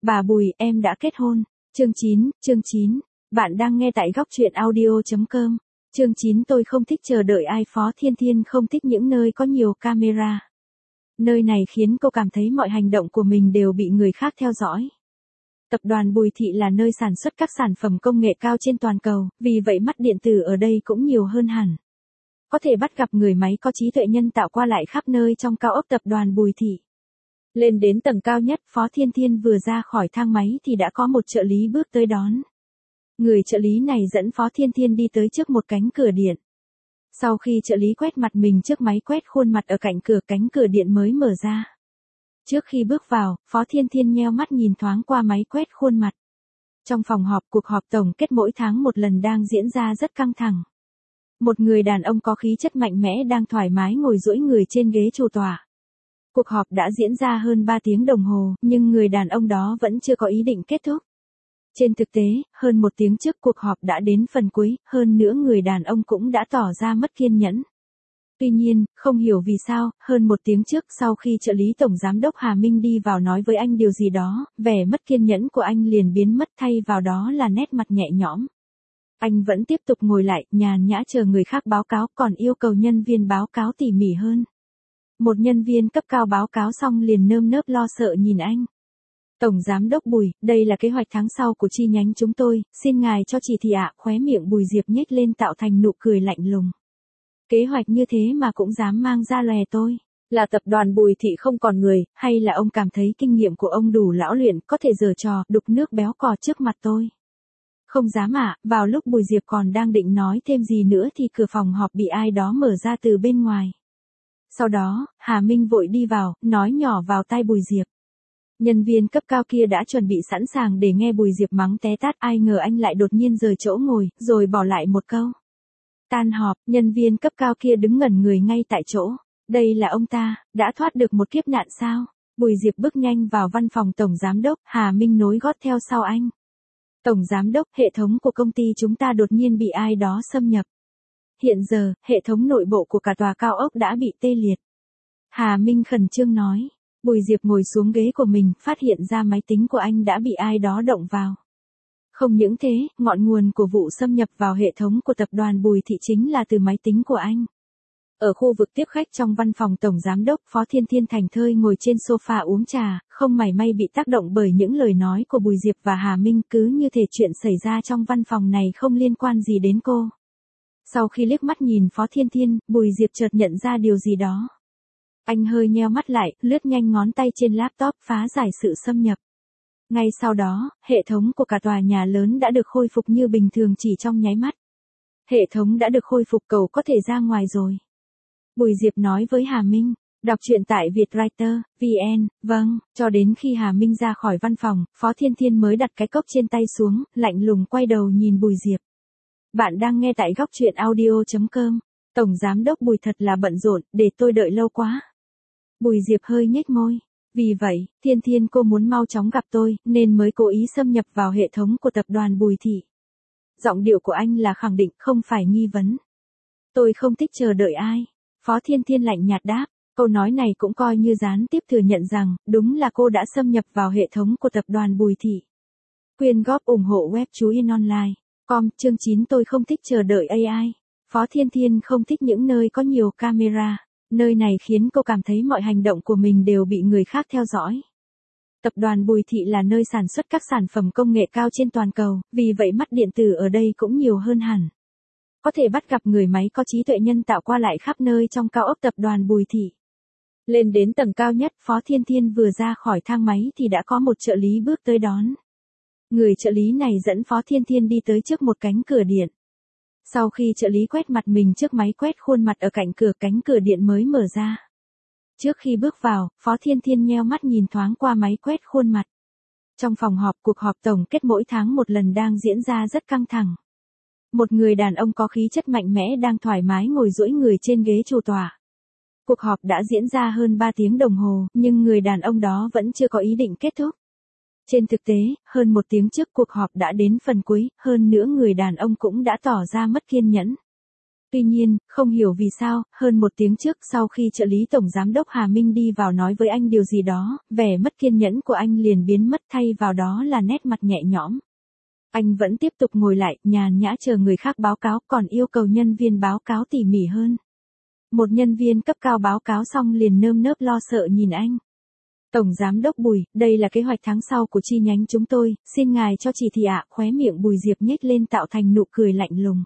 Bà Bùi, em đã kết hôn. Chương 9. Bạn đang nghe tại góc truyện audio.com. Chương 9. Tôi không thích chờ đợi ai. Phó Thiên Thiên không thích những nơi có nhiều camera. Nơi này khiến cô cảm thấy mọi hành động của mình đều bị người khác theo dõi. Tập đoàn Bùi Thị là nơi sản xuất các sản phẩm công nghệ cao trên toàn cầu, vì vậy mắt điện tử ở đây cũng nhiều hơn hẳn. Có thể bắt gặp người máy có trí tuệ nhân tạo qua lại khắp nơi trong cao ốc tập đoàn Bùi Thị. Lên đến tầng cao nhất, Phó Thiên Thiên vừa ra khỏi thang máy thì đã có một trợ lý bước tới đón. Người trợ lý này dẫn Phó Thiên Thiên đi tới trước một cánh cửa điện. Sau khi trợ lý quét mặt mình trước máy quét khuôn mặt ở cạnh cửa, cánh cửa điện mới mở ra. Trước khi bước vào, Phó Thiên Thiên nheo mắt nhìn thoáng qua máy quét khuôn mặt. Trong phòng họp, cuộc họp tổng kết mỗi tháng một lần đang diễn ra rất căng thẳng. Một người đàn ông có khí chất mạnh mẽ đang thoải mái ngồi duỗi người trên ghế chủ tọa. Cuộc họp đã diễn ra hơn 3 tiếng đồng hồ, nhưng người đàn ông đó vẫn chưa có ý định kết thúc. Trên thực tế, hơn 1 tiếng trước cuộc họp đã đến phần cuối, hơn nữa người đàn ông cũng đã tỏ ra mất kiên nhẫn. Tuy nhiên, không hiểu vì sao, hơn 1 tiếng trước sau khi trợ lý Tổng Giám đốc Hà Minh đi vào nói với anh điều gì đó, vẻ mất kiên nhẫn của anh liền biến mất, thay vào đó là nét mặt nhẹ nhõm. Anh vẫn tiếp tục ngồi lại, nhàn nhã chờ người khác báo cáo, còn yêu cầu nhân viên báo cáo tỉ mỉ hơn. Một nhân viên cấp cao báo cáo xong liền nơm nớp lo sợ nhìn anh. Tổng Giám đốc Bùi, đây là kế hoạch tháng sau của chi nhánh chúng tôi, xin ngài cho chỉ thị ạ. Khóe miệng Bùi Diệp nhếch lên tạo thành nụ cười lạnh lùng. Kế hoạch như thế mà cũng dám mang ra lòe tôi. Là tập đoàn Bùi Thị không còn người, hay là ông cảm thấy kinh nghiệm của ông đủ lão luyện, có thể giở trò, đục nước béo cò trước mặt tôi? Không dám ạ. Vào lúc Bùi Diệp còn đang định nói thêm gì nữa thì cửa phòng họp bị ai đó mở ra từ bên ngoài. Sau đó, Hà Minh vội đi vào, nói nhỏ vào tai Bùi Diệp. Nhân viên cấp cao kia đã chuẩn bị sẵn sàng để nghe Bùi Diệp mắng té tát, ai ngờ anh lại đột nhiên rời chỗ ngồi, rồi bỏ lại một câu. Tan họp, nhân viên cấp cao kia đứng ngẩn người ngay tại chỗ. Đây là ông ta, đã thoát được một kiếp nạn sao? Bùi Diệp bước nhanh vào văn phòng Tổng Giám đốc, Hà Minh nối gót theo sau anh. Tổng Giám đốc, hệ thống của công ty chúng ta đột nhiên bị ai đó xâm nhập. Hiện giờ, hệ thống nội bộ của cả tòa cao ốc đã bị tê liệt. Hà Minh khẩn trương nói. Bùi Diệp ngồi xuống ghế của mình, phát hiện ra máy tính của anh đã bị ai đó động vào. Không những thế, ngọn nguồn của vụ xâm nhập vào hệ thống của tập đoàn Bùi Thị chính là từ máy tính của anh. Ở khu vực tiếp khách trong văn phòng Tổng Giám đốc, Phó Thiên Thiên thảnh thơi ngồi trên sofa uống trà, không mảy may bị tác động bởi những lời nói của Bùi Diệp và Hà Minh, cứ như thể chuyện xảy ra trong văn phòng này không liên quan gì đến cô. Sau khi liếc mắt nhìn Phó Thiên Thiên, Bùi Diệp chợt nhận ra điều gì đó. Anh hơi nheo mắt lại, lướt nhanh ngón tay trên laptop phá giải sự xâm nhập. Ngay sau đó, hệ thống của cả tòa nhà lớn đã được khôi phục như bình thường chỉ trong nháy mắt. Hệ thống đã được khôi phục, cậu có thể ra ngoài rồi. Bùi Diệp nói với Hà Minh. Đọc truyện tại Vietwriter, VN, vâng, cho đến khi Hà Minh ra khỏi văn phòng, Phó Thiên Thiên mới đặt cái cốc trên tay xuống, lạnh lùng quay đầu nhìn Bùi Diệp. Bạn đang nghe tại góc truyện audio.com. Tổng Giám đốc Bùi thật là bận rộn, để tôi đợi lâu quá. Bùi Diệp hơi nhếch môi. Vì vậy, Thiên Thiên cô muốn mau chóng gặp tôi, nên mới cố ý xâm nhập vào hệ thống của tập đoàn Bùi Thị. Giọng điệu của anh là khẳng định, không phải nghi vấn. Tôi không thích chờ đợi ai. Phó Thiên Thiên lạnh nhạt đáp. Câu nói này cũng coi như gián tiếp thừa nhận rằng, đúng là cô đã xâm nhập vào hệ thống của tập đoàn Bùi Thị. Quyên góp ủng hộ web Chú Yên Online. Chương 9. Tôi không thích chờ đợi AI. Phó Thiên Thiên không thích những nơi có nhiều camera. Nơi này khiến cô cảm thấy mọi hành động của mình đều bị người khác theo dõi. Tập đoàn Bùi Thị là nơi sản xuất các sản phẩm công nghệ cao trên toàn cầu, vì vậy mắt điện tử ở đây cũng nhiều hơn hẳn. Có thể bắt gặp người máy có trí tuệ nhân tạo qua lại khắp nơi trong cao ốc tập đoàn Bùi Thị. Lên đến tầng cao nhất, Phó Thiên Thiên vừa ra khỏi thang máy thì đã có một trợ lý bước tới đón. Người trợ lý này dẫn Phó Thiên Thiên đi tới trước một cánh cửa điện. Sau khi trợ lý quét mặt mình trước máy quét khuôn mặt ở cạnh cửa, cánh cửa điện mới mở ra. Trước khi bước vào, Phó Thiên Thiên nheo mắt nhìn thoáng qua máy quét khuôn mặt. Trong phòng họp, cuộc họp tổng kết mỗi tháng một lần đang diễn ra rất căng thẳng. Một người đàn ông có khí chất mạnh mẽ đang thoải mái ngồi duỗi người trên ghế chủ tọa. Cuộc họp đã diễn ra hơn 3 tiếng đồng hồ, nhưng người đàn ông đó vẫn chưa có ý định kết thúc. Trên thực tế, hơn 1 tiếng trước cuộc họp đã đến phần cuối, hơn nữa người đàn ông cũng đã tỏ ra mất kiên nhẫn. Tuy nhiên, không hiểu vì sao, hơn một tiếng trước sau khi trợ lý tổng giám đốc Hà Minh đi vào nói với anh điều gì đó, vẻ mất kiên nhẫn của anh liền biến mất thay vào đó là nét mặt nhẹ nhõm. Anh vẫn tiếp tục ngồi lại, nhàn nhã chờ người khác báo cáo, còn yêu cầu nhân viên báo cáo tỉ mỉ hơn. Một nhân viên cấp cao báo cáo xong liền nơm nớp lo sợ nhìn anh. Tổng giám đốc Bùi, đây là kế hoạch tháng sau của chi nhánh chúng tôi, xin ngài cho chỉ thị ạ. Khóe miệng Bùi Diệp nhếch lên tạo thành nụ cười lạnh lùng.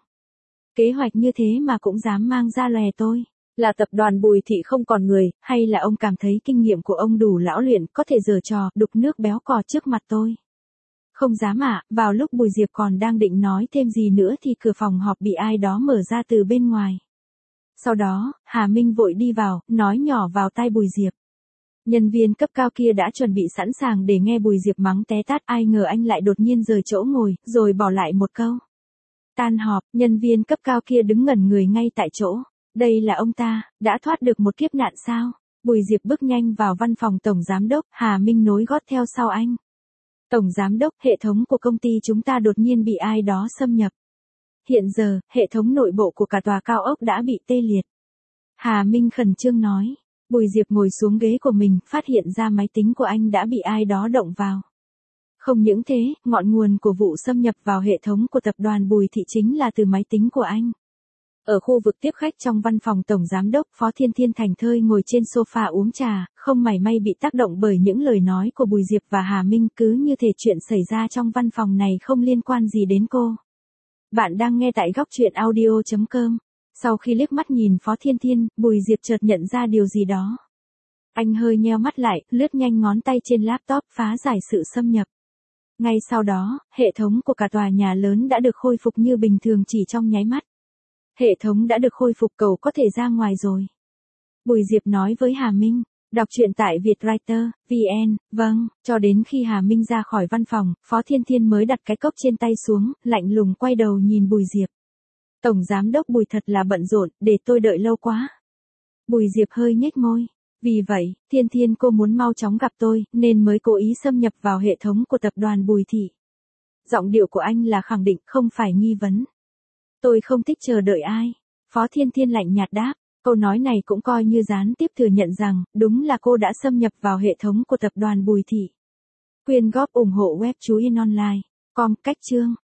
Kế hoạch như thế mà cũng dám mang ra lòe tôi. Là tập đoàn Bùi Thị không còn người, hay là ông cảm thấy kinh nghiệm của ông đủ lão luyện, có thể giở trò, đục nước béo cò trước mặt tôi? Không dám ạ. Vào lúc Bùi Diệp còn đang định nói thêm gì nữa thì cửa phòng họp bị ai đó mở ra từ bên ngoài. Sau đó, Hà Minh vội đi vào, nói nhỏ vào tai Bùi Diệp. Nhân viên cấp cao kia đã chuẩn bị sẵn sàng để nghe Bùi Diệp mắng té tát, ai ngờ anh lại đột nhiên rời chỗ ngồi, rồi bỏ lại một câu. Tan họp, nhân viên cấp cao kia đứng ngẩn người ngay tại chỗ. Đây là ông ta, đã thoát được một kiếp nạn sao? Bùi Diệp bước nhanh vào văn phòng tổng giám đốc, Hà Minh nối gót theo sau anh. Tổng giám đốc, hệ thống của công ty chúng ta đột nhiên bị ai đó xâm nhập. Hiện giờ, hệ thống nội bộ của cả tòa cao ốc đã bị tê liệt. Hà Minh khẩn trương nói. Bùi Diệp ngồi xuống ghế của mình, phát hiện ra máy tính của anh đã bị ai đó động vào. Không những thế, ngọn nguồn của vụ xâm nhập vào hệ thống của tập đoàn Bùi Thị chính là từ máy tính của anh. Ở khu vực tiếp khách trong văn phòng tổng giám đốc, Phó Thiên Thiên thảnh thơi ngồi trên sofa uống trà, không mảy may bị tác động bởi những lời nói của Bùi Diệp và Hà Minh, cứ như thể chuyện xảy ra trong văn phòng này không liên quan gì đến cô. Bạn đang nghe tại góc truyện audio.com. Sau khi liếc mắt nhìn Phó Thiên Thiên, Bùi Diệp chợt nhận ra điều gì đó. Anh hơi nheo mắt lại, lướt nhanh ngón tay trên laptop phá giải sự xâm nhập. Ngay sau đó, hệ thống của cả tòa nhà lớn đã được khôi phục như bình thường chỉ trong nháy mắt. Hệ thống đã được khôi phục, cậu có thể ra ngoài rồi. Bùi Diệp nói với Hà Minh. Đọc truyện tại Vietwriter, VN, vâng, cho đến khi Hà Minh ra khỏi văn phòng, Phó Thiên Thiên mới đặt cái cốc trên tay xuống, lạnh lùng quay đầu nhìn Bùi Diệp. Tổng giám đốc Bùi thật là bận rộn, để tôi đợi lâu quá. Bùi Diệp hơi nhếch môi. Vì vậy, Thiên Thiên cô muốn mau chóng gặp tôi, nên mới cố ý xâm nhập vào hệ thống của tập đoàn Bùi Thị. Giọng điệu của anh là khẳng định, không phải nghi vấn. Tôi không thích chờ đợi ai. Phó Thiên Thiên lạnh nhạt đáp. Câu nói này cũng coi như gián tiếp thừa nhận rằng, đúng là cô đã xâm nhập vào hệ thống của tập đoàn Bùi Thị. Quyên góp ủng hộ web chú in online. Com cách chương.